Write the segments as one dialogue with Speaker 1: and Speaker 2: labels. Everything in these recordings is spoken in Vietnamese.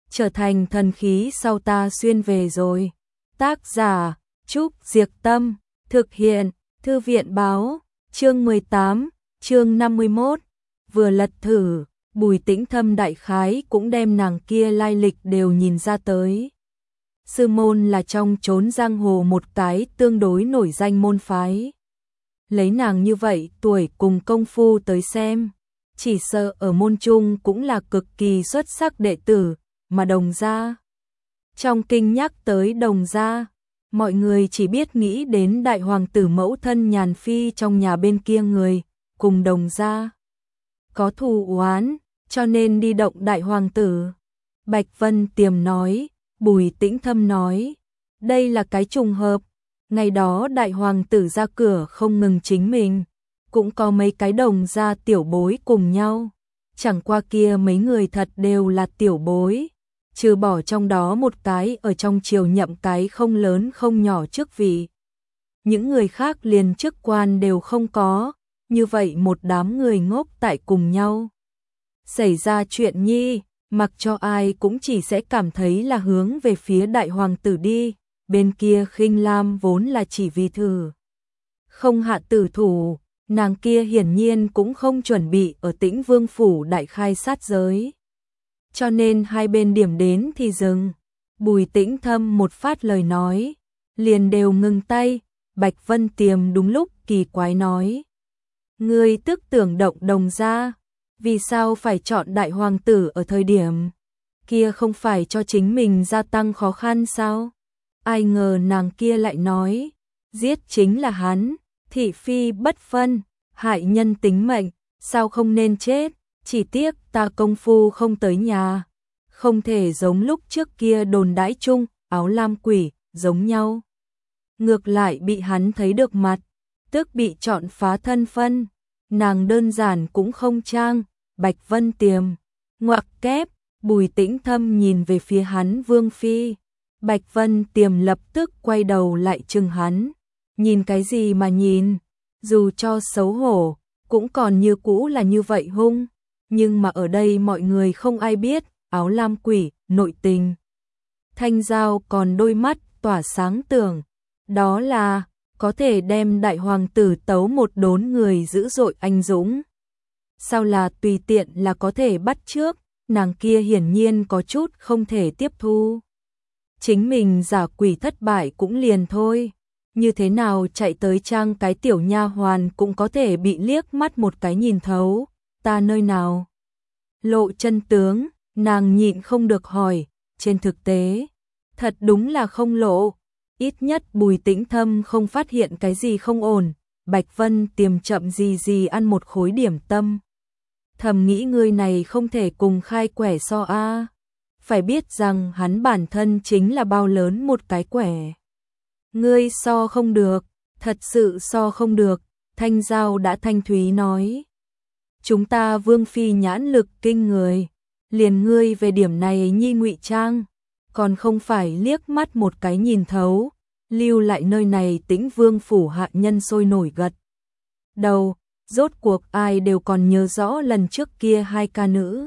Speaker 1: trở thành thần khí sau ta xuyên về rồi. Tác giả Trúc Diệc Tâm, thực hiện Thư viện Báo, chương 18, chương 51, vừa lật thử, Bùi Tĩnh Thâm đại khái cũng đem nàng kia lai lịch đều nhìn ra tới. Sư môn là trong chốn giang hồ một cái tương đối nổi danh môn phái. Lấy nàng như vậy tuổi cùng công phu tới xem, chỉ sợ ở môn trung cũng là cực kỳ xuất sắc đệ tử, mà Đồng gia. Trong kinh nhắc tới Đồng gia, mọi người chỉ biết nghĩ đến đại hoàng tử mẫu thân Nhàn Phi trong nhà bên kia người, cùng Đồng gia có thù oán, cho nên đi động đại hoàng tử. Bạch Vân Tiềm nói, Bùi Tĩnh Thâm nói, đây là cái trùng hợp, ngày đó đại hoàng tử ra cửa không ngừng chính mình, cũng có mấy cái Đồng gia tiểu bối cùng nhau, chẳng qua kia mấy người thật đều là tiểu bối, trừ bỏ trong đó một cái ở trong triều nhậm cái không lớn không nhỏ chức vị. Những người khác liền chức quan đều không có, như vậy một đám người ngốc tại cùng nhau. Xảy ra chuyện nhi, mặc cho ai cũng chỉ sẽ cảm thấy là hướng về phía đại hoàng tử đi, bên kia Khinh Lam vốn là chỉ vì thử. Không hạ tử thủ, nàng kia hiển nhiên cũng không chuẩn bị ở Tĩnh Vương phủ đại khai sát giới. Cho nên hai bên điểm đến thì dừng. Bùi Tĩnh Thâm một phát lời nói, liền đều ngừng tay. Bạch Vân Tiềm đúng lúc kỳ quái nói, ngươi tức tưởng động Đồng gia, vì sao phải chọn đại hoàng tử ở thời điểm kia, không phải cho chính mình gia tăng khó khăn sao? Ai ngờ nàng kia lại nói, giết chính là hắn, thị phi bất phân, hại nhân tính mệnh, sao không nên chết, chỉ tiếc ta công phu không tới nhà, không thể giống lúc trước kia đồn đãi chung, áo lam quỷ, giống nhau. Ngược lại bị hắn thấy được mặt, tức bị chọn phá thân phân, nàng đơn giản cũng không trang. Bạch Vân Tiềm, ngoặc kép, Bùi Tĩnh Thâm nhìn về phía hắn Vương Phi. Bạch Vân Tiềm lập tức quay đầu lại chừng hắn. Nhìn cái gì mà nhìn, dù cho xấu hổ, cũng còn như cũ là như vậy hung. Nhưng mà ở đây mọi người không ai biết, áo lam quỷ, nội tình. Thanh Giao còn đôi mắt tỏa sáng tưởng, đó là có thể đem đại hoàng tử tấu một đốn người dữ dội anh dũng. Sao là tùy tiện là có thể bắt trước, nàng kia hiển nhiên có chút không thể tiếp thu. Chính mình giả quỷ thất bại cũng liền thôi, như thế nào chạy tới trang cái tiểu nha hoàn cũng có thể bị liếc mắt một cái nhìn thấu, ta nơi nào lộ chân tướng, nàng nhịn không được hỏi, trên thực tế, thật đúng là không lộ, ít nhất Bùi Tĩnh Thâm không phát hiện cái gì không ổn. Bạch Vân Tiềm chậm gì ăn một khối điểm tâm. Thầm nghĩ người này không thể cùng khai quẻ so a, phải biết rằng hắn bản thân chính là bao lớn một cái quẻ. Ngươi so không được, thật sự so không được, Thanh Giao đã thanh thúy nói. Chúng ta Vương Phi nhãn lực kinh người, liền ngươi về điểm này nhi ngụy trang, còn không phải liếc mắt một cái nhìn thấu, lưu lại nơi này Tĩnh Vương phủ hạ nhân sôi nổi gật đầu. Rốt cuộc ai đều còn nhớ rõ lần trước kia hai ca nữ.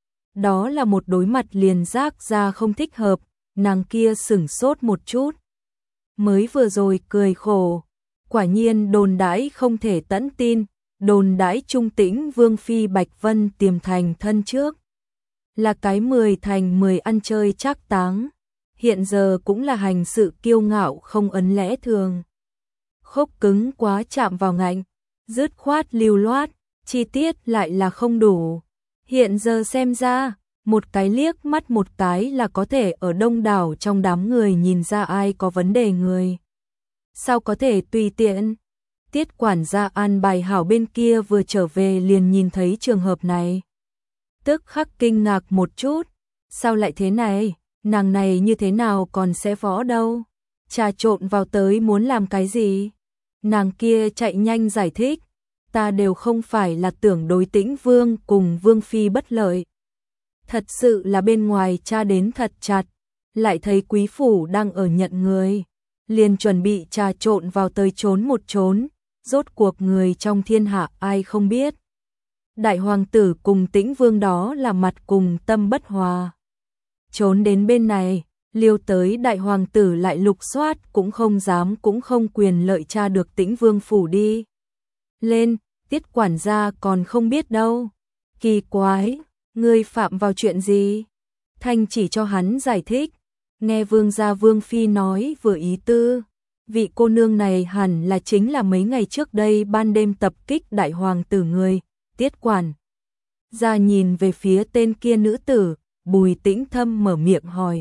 Speaker 1: Đó là một đối mặt liền rác ra không thích hợp, nàng kia sửng sốt một chút. Mới vừa rồi cười khổ, quả nhiên đồn đãi không thể tẫn tin, đồn đãi trung Tĩnh Vương Phi Bạch Vân Tiềm thành thân trước. Là cái 10 thành 10 ăn chơi trác táng, hiện giờ cũng là hành sự kiêu ngạo không ấn lẽ thường. Khốc cứng quá chạm vào ngạnh, dứt khoát lưu loát, chi tiết lại là không đủ. Hiện giờ xem ra, một cái liếc mắt một cái là có thể ở đông đảo trong đám người nhìn ra ai có vấn đề người. Sao có thể tùy tiện? Tiết quản gia an bài hảo bên kia vừa trở về liền nhìn thấy trường hợp này. Tức khắc kinh ngạc một chút, sao lại thế này, nàng này như thế nào còn sẽ võ đâu? Trà trộn vào tới muốn làm cái gì? Nàng kia chạy nhanh giải thích, ta đều không phải là tưởng đối Tĩnh Vương cùng Vương Phi bất lợi. Thật sự là bên ngoài tra đến thật chặt, lại thấy quý phủ đang ở nhận người, liền chuẩn bị trà trộn vào tới trốn một trốn, rốt cuộc người trong thiên hạ ai không biết. Đại hoàng tử cùng Tĩnh Vương đó là mặt cùng tâm bất hòa. trốn đến bên này, liêu tới đại hoàng tử lại lục soát cũng không dám cũng không quyền lợi tra được Tĩnh Vương phủ đi. Lên, Tiết quản gia còn không biết đâu. Kỳ quái, ngươi phạm vào chuyện gì? Thanh chỉ cho hắn giải thích, nghe vương gia vương phi nói vừa ý tư. Vị cô nương này hẳn là chính là mấy ngày trước đây ban đêm tập kích đại hoàng tử người. Tiết quản gia nhìn về phía tên kia nữ tử, Bùi Tĩnh Thâm mở miệng hỏi.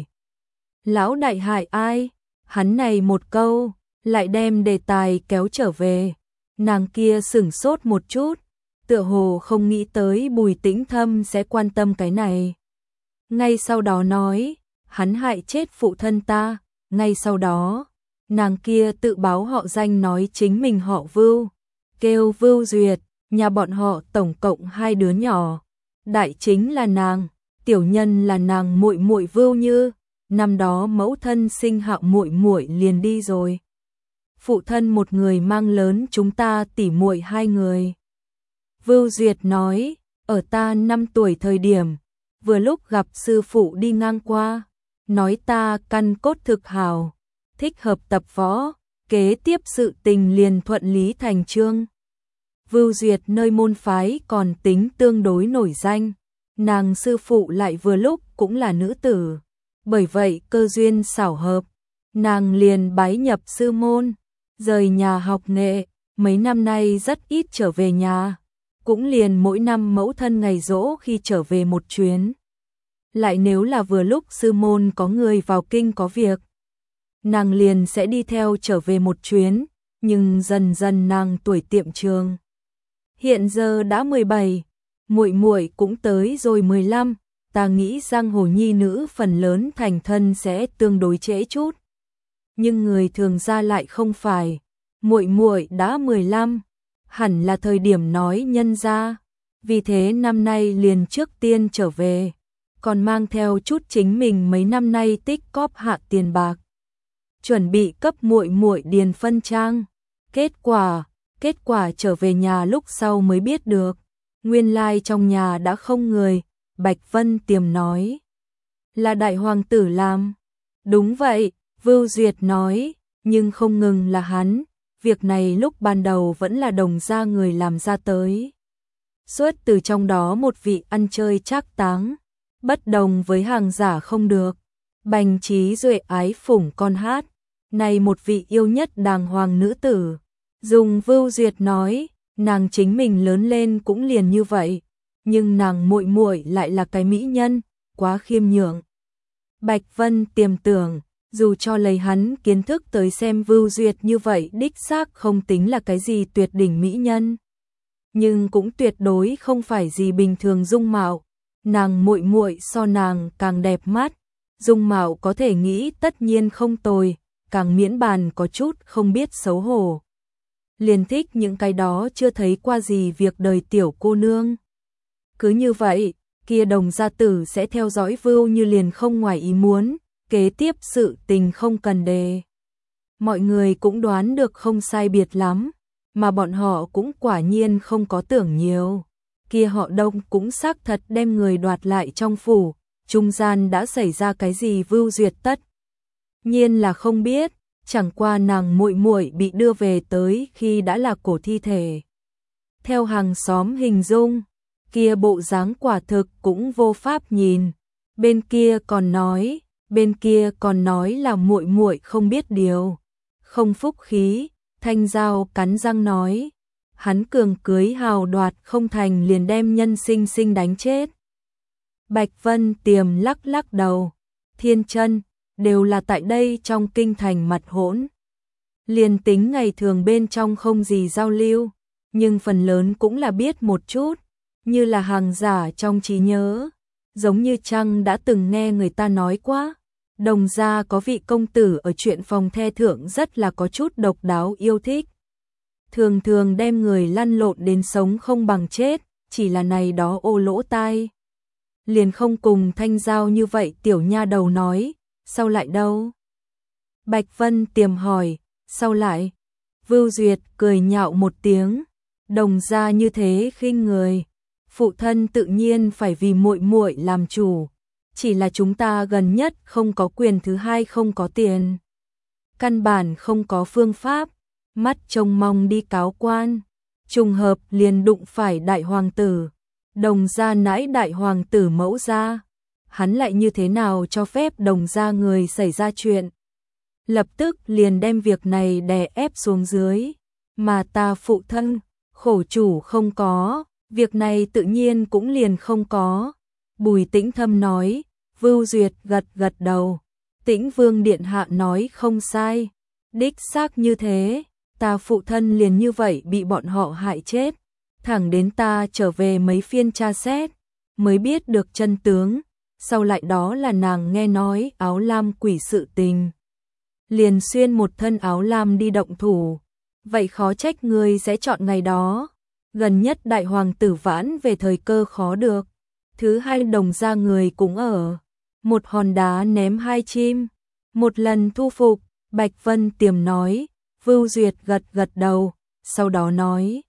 Speaker 1: Lão đại hại ai? Hắn này một câu, lại đem đề tài kéo trở về. Nàng kia sửng sốt một chút, tựa hồ không nghĩ tới Bùi Tĩnh Thâm sẽ quan tâm cái này. Ngay sau đó nói, hắn hại chết phụ thân ta. Ngay sau đó, nàng kia tự báo họ danh nói chính mình họ Vưu, kêu Vưu Duyệt, nhà bọn họ tổng cộng 2 đứa nhỏ. Đại chính là nàng, tiểu nhân là nàng muội muội Vưu Như, năm đó mẫu thân sinh hạ muội muội liền đi rồi. Phụ thân một người mang lớn chúng ta tỉ muội 2 người. Vưu Duyệt nói, ở ta 5 tuổi thời điểm, vừa lúc gặp sư phụ đi ngang qua, nói ta căn cốt thực hào, thích hợp tập võ, kế tiếp sự tình liền thuận lý thành chương. Vưu Duyệt nơi môn phái còn tính tương đối nổi danh, nàng sư phụ lại vừa lúc cũng là nữ tử, bởi vậy cơ duyên xảo hợp, nàng liền bái nhập sư môn, rời nhà học nghệ, mấy năm nay rất ít trở về nhà, cũng liền mỗi năm mẫu thân ngày giỗ khi trở về một chuyến. Lại nếu là vừa lúc sư môn có người vào kinh có việc, nàng liền sẽ đi theo trở về một chuyến, nhưng dần dần nàng tuổi tiệm trường. Hiện giờ đã 17, muội muội cũng tới rồi 15, ta nghĩ giang hồ nhi nữ phần lớn thành thân sẽ tương đối trễ chút. Nhưng người thường ra lại không phải, muội muội đã 15, hẳn là thời điểm nói nhân ra, vì thế năm nay liền trước tiên trở về, còn mang theo chút chính mình mấy năm nay tích cóp hạ tiền bạc, chuẩn bị cấp muội muội điền phân trang. Kết quả trở về nhà lúc sau mới biết được, nguyên lai trong nhà đã không người. Bạch Vân Tiềm nói, là đại hoàng tử làm. Đúng vậy, Vưu Duyệt nói, nhưng không ngừng là hắn, việc này lúc ban đầu vẫn là Đồng gia người làm ra tới. Xuất từ trong đó một vị ăn chơi trác táng, bất đồng với hàng giả không được, bành trí duệ ái phủng con hát, này một vị yêu nhất đàng hoàng nữ tử. Dùng Vưu Duyệt nói, nàng chính mình lớn lên cũng liền như vậy, nhưng nàng muội muội lại là cái mỹ nhân, quá khiêm nhượng. Bạch Vân Tiềm tưởng, dù cho lấy hắn kiến thức tới xem Vưu Duyệt như vậy đích xác không tính là cái gì tuyệt đỉnh mỹ nhân, nhưng cũng tuyệt đối không phải gì bình thường dung mạo, nàng muội muội so nàng càng đẹp mắt, dung mạo có thể nghĩ tất nhiên không tồi, càng miễn bàn có chút không biết xấu hổ. Liền thích những cái đó chưa thấy qua gì việc đời tiểu cô nương. Cứ như vậy, kia Đồng gia tử sẽ theo dõi Vưu Như liền không ngoài ý muốn, kế tiếp sự tình không cần đề. Mọi người cũng đoán được không sai biệt lắm, mà bọn họ cũng quả nhiên không có tưởng nhiều. Kia họ Đông cũng xác thật đem người đoạt lại trong phủ, trung gian đã xảy ra cái gì Vưu Duyệt tất nhiên là không biết, chẳng qua nàng muội muội bị đưa về tới khi đã là cổ thi thể. Theo hàng xóm hình dung, kia bộ dáng quả thực cũng vô pháp nhìn. Bên kia còn nói là muội muội không biết điều, không phúc khí. Thanh Giao cắn răng nói, hắn cường cưới hào đoạt không thành liền đem nhân sinh sinh đánh chết. Bạch Vân Tiềm lắc lắc đầu, Thiên Chân đều là tại đây trong kinh thành mặt hỗn. Liền tính ngày thường bên trong không gì giao lưu, nhưng phần lớn cũng là biết một chút, như là hàng giả trong trí nhớ. Giống như Trăng đã từng nghe người ta nói quá, Đồng gia có vị công tử ở chuyện phòng the thượng rất là có chút độc đáo yêu thích. Thường thường đem người lăn lộn đến sống không bằng chết, chỉ là này đó ô lỗ tai. Liền không cùng Thanh Giao như vậy tiểu nha đầu nói, sau lại đâu? Bạch Vân Tiềm hỏi, sau lại? Vưu Duyệt cười nhạo một tiếng, Đồng gia như thế khinh người, phụ thân tự nhiên phải vì muội muội làm chủ, chỉ là chúng ta gần nhất không có quyền, thứ hai không có tiền. Căn bản không có phương pháp, mắt trông mong đi cáo quan. Trùng hợp liền đụng phải đại hoàng tử, Đồng gia nãi đại hoàng tử mẫu gia. Hắn lại như thế nào cho phép Đồng gia người xảy ra chuyện. Lập tức liền đem việc này đè ép xuống dưới. Mà ta phụ thân, khổ chủ không có, việc này tự nhiên cũng liền không có. Bùi Tĩnh Thâm nói, Vưu Duyệt gật gật đầu. Tĩnh Vương điện hạ nói không sai, đích xác như thế, ta phụ thân liền như vậy bị bọn họ hại chết. Thẳng đến ta trở về mấy phiên tra xét, mới biết được chân tướng, sau lại đó là nàng nghe nói áo lam quỷ sự tình. Liền xuyên một thân áo lam đi động thủ, vậy khó trách ngươi sẽ chọn ngày đó. Gần nhất đại hoàng tử vãn về thời cơ khó được. Thứ hai Đồng gia người cũng ở. Một hòn đá ném hai chim, một lần thu phục. Bạch Vân Tiềm nói. Vưu Duyệt gật gật đầu, sau đó nói,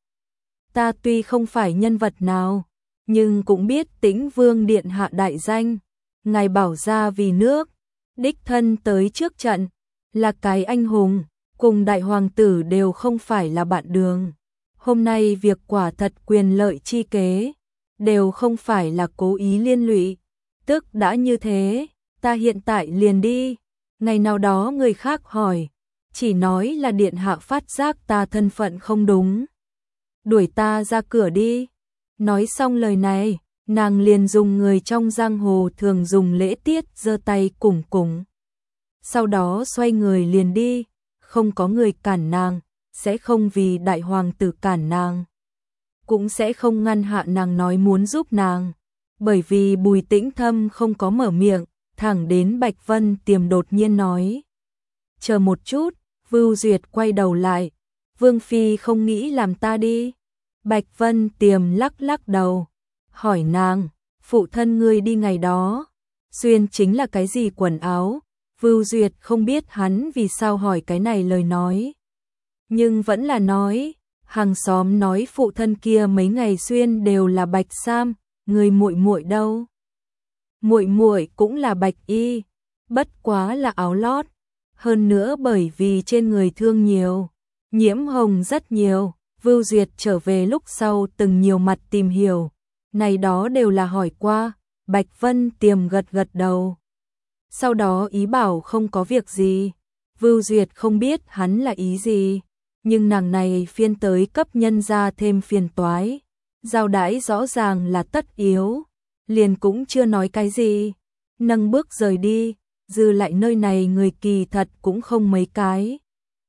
Speaker 1: ta tuy không phải nhân vật nào, nhưng cũng biết Tĩnh Vương điện hạ đại danh, ngài bảo ra vì nước, đích thân tới trước trận, là cái anh hùng, cùng đại hoàng tử đều không phải là bạn đường. Hôm nay việc quả thật quyền lợi chi kế, đều không phải là cố ý liên lụy, tức đã như thế, ta hiện tại liền đi. Ngày nào đó người khác hỏi, chỉ nói là điện hạ phát giác ta thân phận không đúng, đuổi ta ra cửa đi. Nói xong lời này, nàng liền dùng người trong giang hồ thường dùng lễ tiết giơ tay củng củng. Sau đó xoay người liền đi, không có người cản nàng, sẽ không vì đại hoàng tử cản nàng, cũng sẽ không ngăn hạ nàng nói muốn giúp nàng. Bởi vì Bùi Tĩnh Thâm không có mở miệng, thẳng đến Bạch Vân Tiềm đột nhiên nói, chờ một chút. Vưu Duyệt quay đầu lại, Vương Phi không nghĩ làm ta đi. Bạch Vân Tiềm lắc lắc đầu, hỏi nàng, phụ thân ngươi đi ngày đó, xuyên chính là cái gì quần áo? Vưu Duyệt không biết hắn vì sao hỏi cái này lời nói, nhưng vẫn là nói, hàng xóm nói phụ thân kia mấy ngày xuyên đều là bạch sam, người muội muội đâu? Muội muội cũng là bạch y, bất quá là áo lót. Hơn nữa bởi vì trên người thương nhiều, nhiễm hồng rất nhiều. Vưu Duyệt trở về lúc sau từng nhiều mặt tìm hiểu, này đó đều là hỏi qua. Bạch Vân Tiềm gật gật đầu, sau đó ý bảo không có việc gì. Vưu Duyệt không biết hắn là ý gì, nhưng nàng này phiên tới cấp nhân ra thêm phiền toái, giao đãi rõ ràng là tất yếu, liền cũng chưa nói cái gì, nâng bước rời đi. Dư lại nơi này người kỳ thật cũng không mấy cái,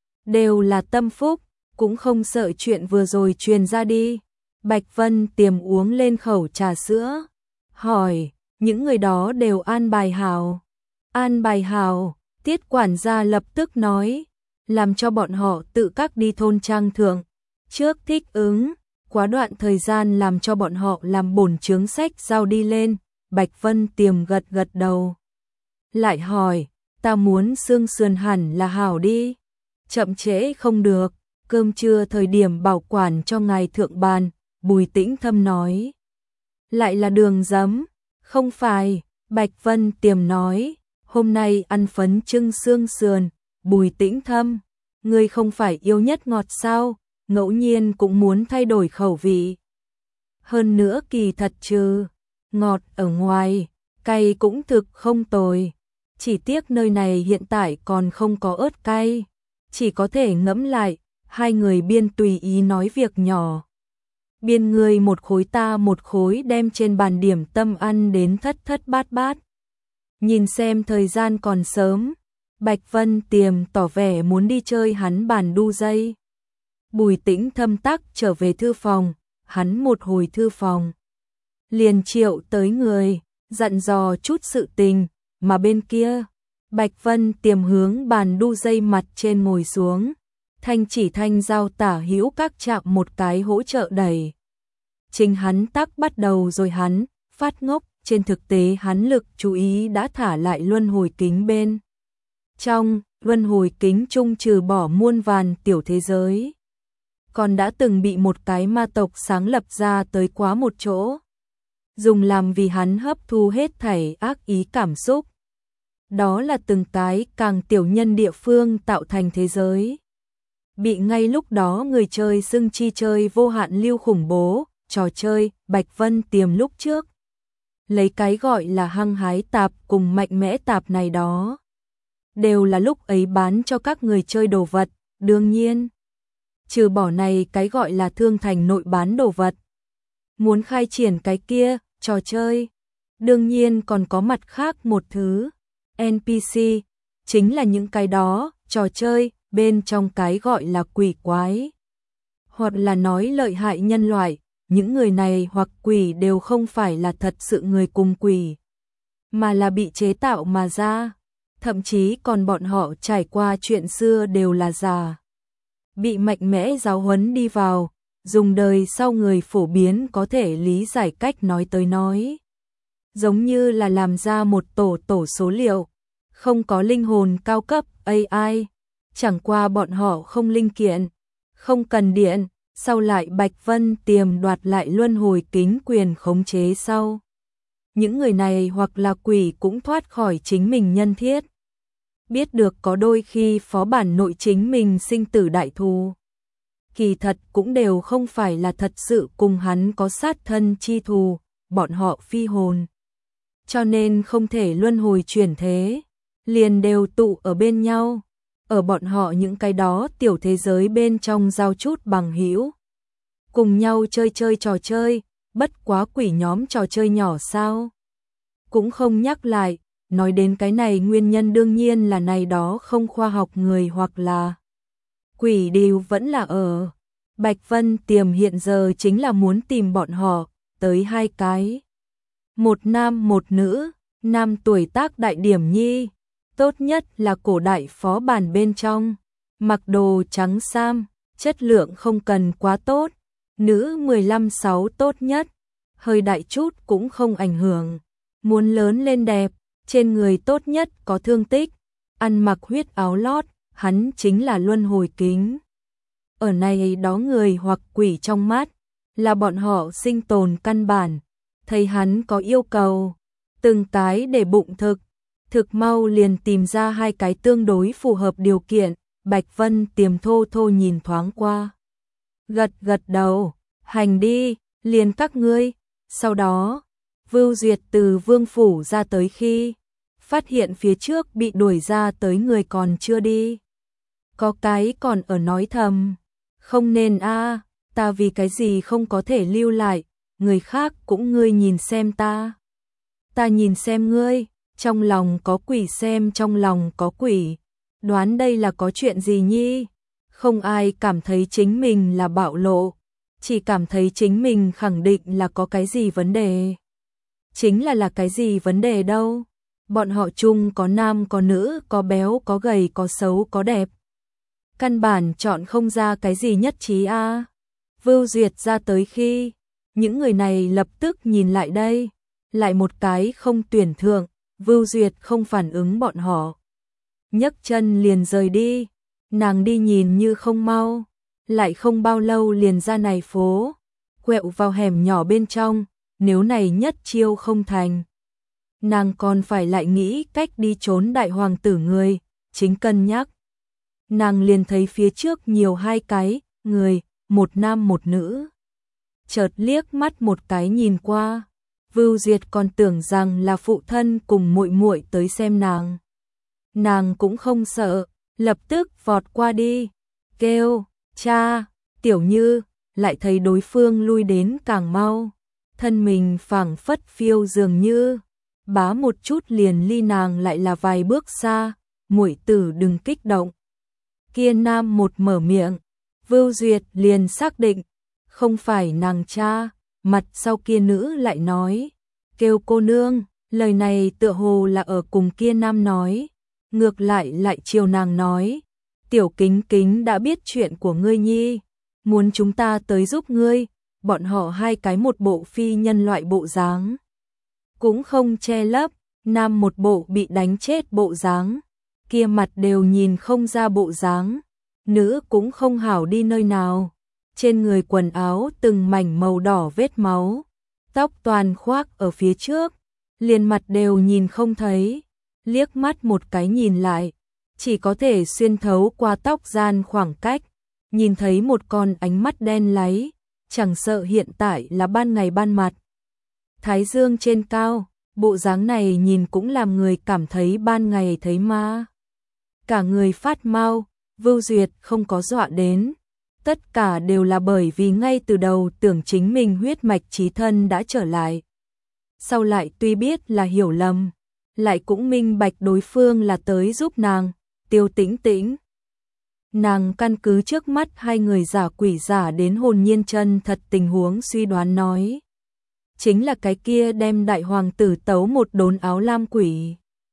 Speaker 1: đều là tâm phúc, cũng không sợ chuyện vừa rồi truyền ra đi. Bạch Vân Tiềm uống lên khẩu trà sữa, hỏi, những người đó đều an bài hảo? An bài hảo, Tiết quản gia lập tức nói, làm cho bọn họ tự các đi thôn trang thượng, trước thích ứng, quá đoạn thời gian làm cho bọn họ làm bổn chướng sách giao đi lên. Bạch Vân Tiềm gật gật đầu, lại hỏi, ta muốn xương sườn hẳn là hảo đi, chậm trễ không được, cơm trưa thời điểm bảo quản cho ngài thượng bàn. Bùi Tĩnh Thâm nói, lại là đường giấm? Không phải. Bạch Vân Tiềm nói, hôm nay ăn phấn trưng xương sườn. Bùi Tĩnh Thâm, ngươi không phải yêu nhất ngọt sao, ngẫu nhiên cũng muốn thay đổi khẩu vị. Hơn nữa kỳ thật trừ ngọt ở ngoài, cay cũng thực không tồi. Chỉ tiếc nơi này hiện tại còn không có ớt cay, chỉ có thể ngẫm lại. Hai người biên tùy ý nói việc nhỏ, biên người một khối ta một khối đem trên bàn điểm tâm ăn đến thất thất bát bát. Nhìn xem thời gian còn sớm, Bạch Vân Tiềm tỏ vẻ muốn đi chơi hắn bàn đu dây. Bùi Tĩnh Thâm tắc trở về thư phòng, hắn một hồi thư phòng, liền triệu tới người, dặn dò chút sự tình. Mà bên kia, Bạch Vân Tiềm hướng bàn đu dây mặt trên ngồi xuống, thanh chỉ thanh giao tả hữu các chạm một cái hỗ trợ đẩy. Chính hắn tắc bắt đầu rồi hắn phát ngốc, trên thực tế hắn lực chú ý đã thả lại luân hồi kính bên. Trong luân hồi kính trung trừ bỏ muôn vàn tiểu thế giới, còn đã từng bị một cái ma tộc sáng lập ra tới quá một chỗ. dùng làm vì hắn hấp thu hết thảy ác ý cảm xúc. Đó là từng cái càng tiểu nhân địa phương tạo thành thế giới. Bị ngay lúc đó người chơi xưng chi chơi vô hạn lưu khủng bố, trò chơi Bạch Vân Tiềm lúc trước. Lấy cái gọi là hăng hái tạp cùng mạnh mẽ tạp này đó. Đều là lúc ấy bán cho các người chơi đồ vật, đương nhiên. Trừ bỏ này cái gọi là thương thành nội bán đồ vật. Muốn khai triển cái kia, trò chơi. Đương nhiên còn có mặt khác một thứ. NPC, chính là những cái đó, trò chơi, bên trong cái gọi là quỷ quái. Hoặc là nói lợi hại nhân loại, những người này hoặc quỷ đều không phải là thật sự người cùng quỷ, mà là bị chế tạo mà ra. Thậm chí còn bọn họ trải qua chuyện xưa đều là giả. Bị mạnh mẽ giáo huấn đi vào, dùng đời sau người phổ biến có thể lý giải cách nói tới nói. Giống như là làm ra một tổ số liệu, không có linh hồn cao cấp AI, chẳng qua bọn họ không linh kiện, không cần điện, sau lại Bạch Vân Tiềm đoạt lại luân hồi kính quyền khống chế sau. Những người này hoặc là quỷ cũng thoát khỏi chính mình nhân thiết. Biết được có đôi khi phó bản nội chính mình sinh tử đại thù. Kỳ thật cũng đều không phải là thật sự cùng hắn có sát thân chi thù, bọn họ phi hồn. Cho nên không thể luân hồi chuyển thế, liền đều tụ ở bên nhau. Ở bọn họ những cái đó tiểu thế giới bên trong giao chút bằng hữu. Cùng nhau chơi trò chơi, bất quá quỷ nhóm trò chơi nhỏ sao. Cũng không nhắc lại, nói đến cái này nguyên nhân đương nhiên là này đó không khoa học người hoặc là quỷ đều vẫn là ở. Bạch Vân Tiềm hiện giờ chính là muốn tìm bọn họ, tới hai cái. Một nam một nữ, nam tuổi tác đại điểm nhi, tốt nhất là cổ đại phó bản bên trong, mặc đồ trắng sam, chất lượng không cần quá tốt, nữ 15-6 tốt nhất, hơi đại chút cũng không ảnh hưởng, muốn lớn lên đẹp, trên người tốt nhất có thương tích, ăn mặc huyết áo lót, hắn chính là luân hồi kính. Ở này đó người hoặc quỷ trong mắt, là bọn họ sinh tồn căn bản, thấy hắn có yêu cầu, từng cái để bụng thực mau liền tìm ra hai cái tương đối phù hợp điều kiện, Bạch Vân Tiềm thô thô nhìn thoáng qua. Gật đầu, hành đi, liền các ngươi, sau đó, Vưu Duyệt từ vương phủ ra tới khi, phát hiện phía trước bị đuổi ra tới người còn chưa đi. Có cái còn ở nói thầm, không nên a, ta vì cái gì không có thể lưu lại, người khác cũng ngươi nhìn xem ta. Ta nhìn xem ngươi, trong lòng có quỷ xem trong lòng có quỷ, đoán đây là có chuyện gì nhi? Không ai cảm thấy chính mình là bạo lộ, chỉ cảm thấy chính mình khẳng định là có cái gì vấn đề. Chính là cái gì vấn đề đâu? Bọn họ chung có nam có nữ, có béo có gầy có xấu có đẹp. Căn bản chọn không ra cái gì nhất trí a. Vưu Duyệt ra tới khi, những người này lập tức nhìn lại đây, lại một cái không tuyển thượng, Vưu Duyệt không phản ứng bọn họ. Nhấc chân liền rời đi, nàng đi nhìn như không mau, lại không bao lâu liền ra này phố, quẹo vào hẻm nhỏ bên trong, nếu này nhất chiêu không thành. Nàng còn phải lại nghĩ cách đi trốn đại hoàng tử người, chính cân nhắc. Nàng liền thấy phía trước nhiều hai cái, người, một nam một nữ. Chợt liếc mắt một cái nhìn qua, Vưu Duyệt còn tưởng rằng là phụ thân cùng muội muội tới xem nàng. Nàng cũng không sợ, lập tức vọt qua đi, kêu, cha, Tiểu Như, lại thấy đối phương lui đến càng mau, thân mình phảng phất phiêu dường như, bá một chút liền ly nàng lại là vài bước xa, muội tử đừng kích động. Kia nam một mở miệng, Vưu Duyệt liền xác định, không phải nàng cha, mặt sau kia nữ lại nói, kêu cô nương, lời này tựa hồ là ở cùng kia nam nói, ngược lại chiều nàng nói, Tiểu Kính Kính đã biết chuyện của ngươi nhi, muốn chúng ta tới giúp ngươi, bọn họ hai cái một bộ phi nhân loại bộ dáng, cũng không che lấp, nam một bộ bị đánh chết bộ dáng, kia mặt đều nhìn không ra bộ dáng, nữ cũng không hảo đi nơi nào, trên người quần áo từng mảnh màu đỏ vết máu, tóc toàn khoác ở phía trước, liền mặt đều nhìn không thấy, liếc mắt một cái nhìn lại, chỉ có thể xuyên thấu qua tóc gian khoảng cách, nhìn thấy một con ánh mắt đen láy, chẳng sợ hiện tại là ban ngày ban mặt. Thái dương trên cao, bộ dáng này nhìn cũng làm người cảm thấy ban ngày thấy ma. Cả người phát mau, Vưu Duyệt không có dọa đến. Tất cả đều là bởi vì ngay từ đầu tưởng chính mình huyết mạch chí thân đã trở lại. Sau lại tuy biết là hiểu lầm, lại cũng minh bạch đối phương là tới giúp nàng, Tiêu Tĩnh Tĩnh. Nàng căn cứ trước mắt hai người giả quỷ giả đến hồn nhiên chân thật tình huống suy đoán nói. Chính là cái kia đem đại hoàng tử tấu một đốn áo lam quỷ.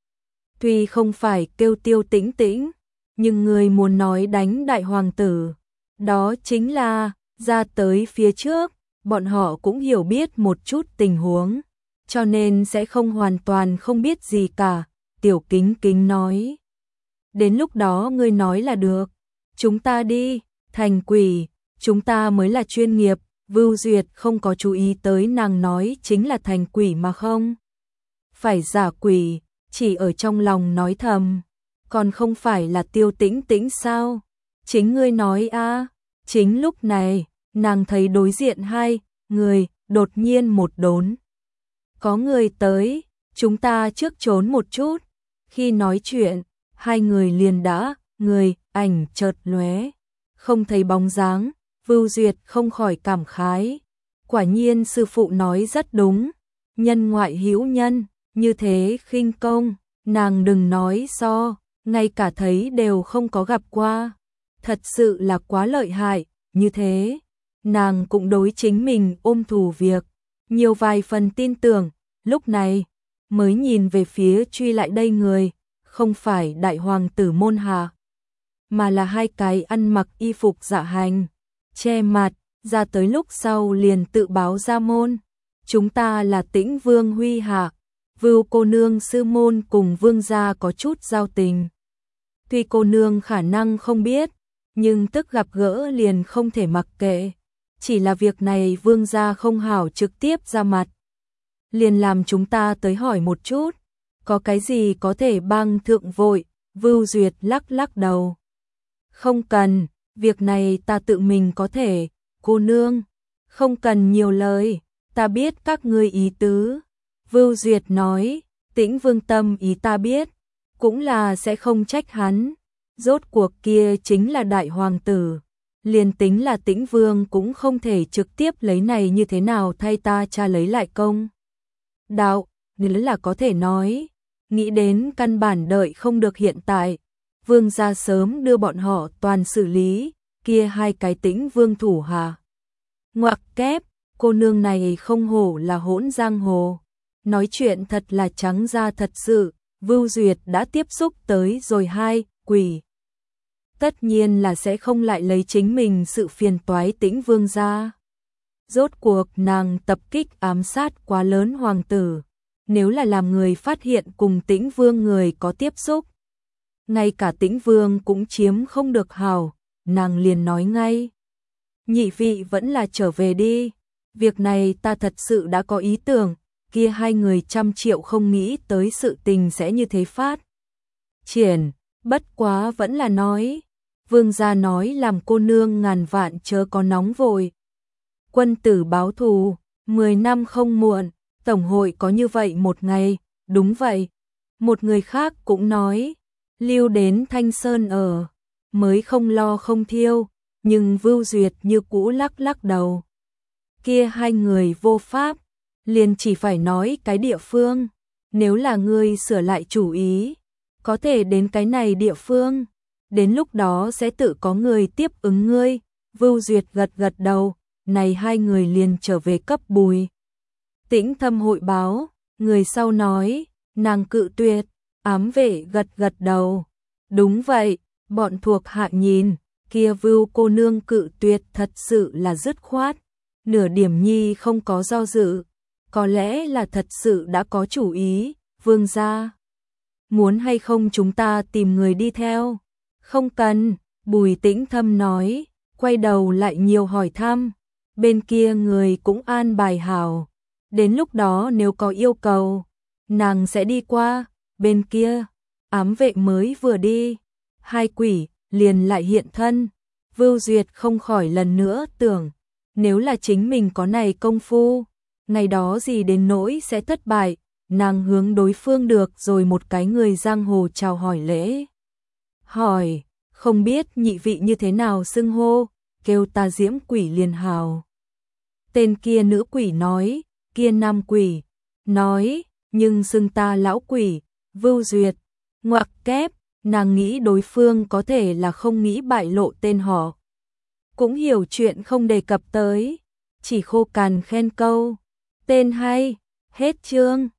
Speaker 1: Tuy không phải kêu Tiêu Tĩnh Tĩnh, nhưng người muốn nói đánh đại hoàng tử, đó chính là ra tới phía trước, bọn họ cũng hiểu biết một chút tình huống, cho nên sẽ không hoàn toàn không biết gì cả, Tiểu Kính Kính nói. Đến lúc đó ngươi nói là được, chúng ta đi, thành quỷ, chúng ta mới là chuyên nghiệp. Vưu Duyệt không có chú ý tới nàng nói chính là thành quỷ mà không phải giả quỷ, chỉ ở trong lòng nói thầm, còn không phải là Tiêu Tĩnh Tĩnh sao? Chính ngươi nói a. Chính lúc này, nàng thấy đối diện hai người, đột nhiên một đốn. Có người tới, chúng ta trước trốn một chút. Khi nói chuyện, hai người liền đã, người, ảnh chợt lóe, không thấy bóng dáng. Vưu Duyệt không khỏi cảm khái, quả nhiên sư phụ nói rất đúng, nhân ngoại hữu nhân, như thế khinh công, nàng đừng nói so, ngay cả thấy đều không có gặp qua, thật sự là quá lợi hại, như thế, nàng cũng đối chính mình ôm thù việc, nhiều vài phần tin tưởng, lúc này, mới nhìn về phía truy lại đây người, không phải đại hoàng tử môn hạ, mà là hai cái ăn mặc y phục dạ hành. Che mặt, ra tới lúc sau liền tự báo ra môn. Chúng ta là Tĩnh Vương Huy Hạ, Vưu cô nương sư môn cùng vương gia có chút giao tình. Tuy cô nương khả năng không biết, nhưng tức gặp gỡ liền không thể mặc kệ. Chỉ là việc này vương gia không hảo trực tiếp ra mặt. Liền làm chúng ta tới hỏi một chút, có cái gì có thể bang thượng vội, Vưu Duyệt lắc lắc đầu. Không cần. Việc này ta tự mình có thể, cô nương, không cần nhiều lời, ta biết các ngươi ý tứ. Vưu Duyệt nói, Tĩnh Vương tâm ý ta biết, cũng là sẽ không trách hắn. Rốt cuộc kia chính là đại hoàng tử, liền tính là Tĩnh Vương cũng không thể trực tiếp lấy này như thế nào thay ta cha lấy lại công. Đạo, nếu là có thể nói, nghĩ đến căn bản đợi không được hiện tại. Vương gia sớm đưa bọn họ toàn xử lý, kia hai cái Tĩnh Vương thủ hạ. Ngoặc kép, cô nương này không hổ là hỗn giang hồ. Nói chuyện thật là trắng ra thật sự, Vưu Duyệt đã tiếp xúc tới rồi hai quỷ. Tất nhiên là sẽ không lại lấy chính mình sự phiền toái Tĩnh Vương ra. Rốt cuộc nàng tập kích ám sát quá lớn hoàng tử. Nếu là làm người phát hiện cùng Tĩnh Vương người có tiếp xúc, ngay cả Tĩnh Vương cũng chiếm không được hảo, nàng liền nói ngay. Nhị vị vẫn là trở về đi, việc này ta thật sự đã có ý tưởng, kia hai người 100 triệu không nghĩ tới sự tình sẽ như thế phát. Triển, bất quá vẫn là nói, vương gia nói làm cô nương ngàn vạn chớ có nóng vội. Quân tử báo thù, 10 năm không muộn, tổng hội có như vậy một ngày, đúng vậy. Một người khác cũng nói, lưu đến Thanh Sơn ở, mới không lo không thiêu, nhưng Vưu Duyệt như cũ lắc lắc đầu. Kia hai người vô pháp, liền chỉ phải nói cái địa phương, nếu là ngươi sửa lại chủ ý, có thể đến cái này địa phương, đến lúc đó sẽ tự có người tiếp ứng ngươi. Vưu Duyệt gật gật đầu, này hai người liền trở về cấp Bùi Tĩnh Thâm hội báo, người sau nói, nàng cự tuyệt. Ám vệ gật gật đầu. Đúng vậy, bọn thuộc hạ nhìn, kia Vưu cô nương cự tuyệt thật sự là dứt khoát. Nửa điểm nhi không có do dự. Có lẽ là thật sự đã có chủ ý, vương gia. Muốn hay không chúng ta tìm người đi theo? Không cần, Bùi Tĩnh Thâm nói, quay đầu lại nhiều hỏi thăm. Bên kia người cũng an bài hảo. Đến lúc đó nếu có yêu cầu, nàng sẽ đi qua, bên kia, ám vệ mới vừa đi, hai quỷ liền lại hiện thân. Vưu Duyệt không khỏi lần nữa tưởng, nếu là chính mình có này công phu, ngày đó gì đến nỗi sẽ thất bại, nàng hướng đối phương được rồi một cái người giang hồ chào hỏi lễ. Hỏi, không biết nhị vị như thế nào xưng hô, kêu ta Diễm quỷ liền hào. Tên kia nữ quỷ nói, kia nam quỷ, nói, nhưng xưng ta lão quỷ, Vưu Duyệt, ngoặc kép, nàng nghĩ đối phương có thể là không nghĩ bại lộ tên họ. Cũng hiểu chuyện không đề cập tới, chỉ khô cằn khen câu, tên hay, hết chương.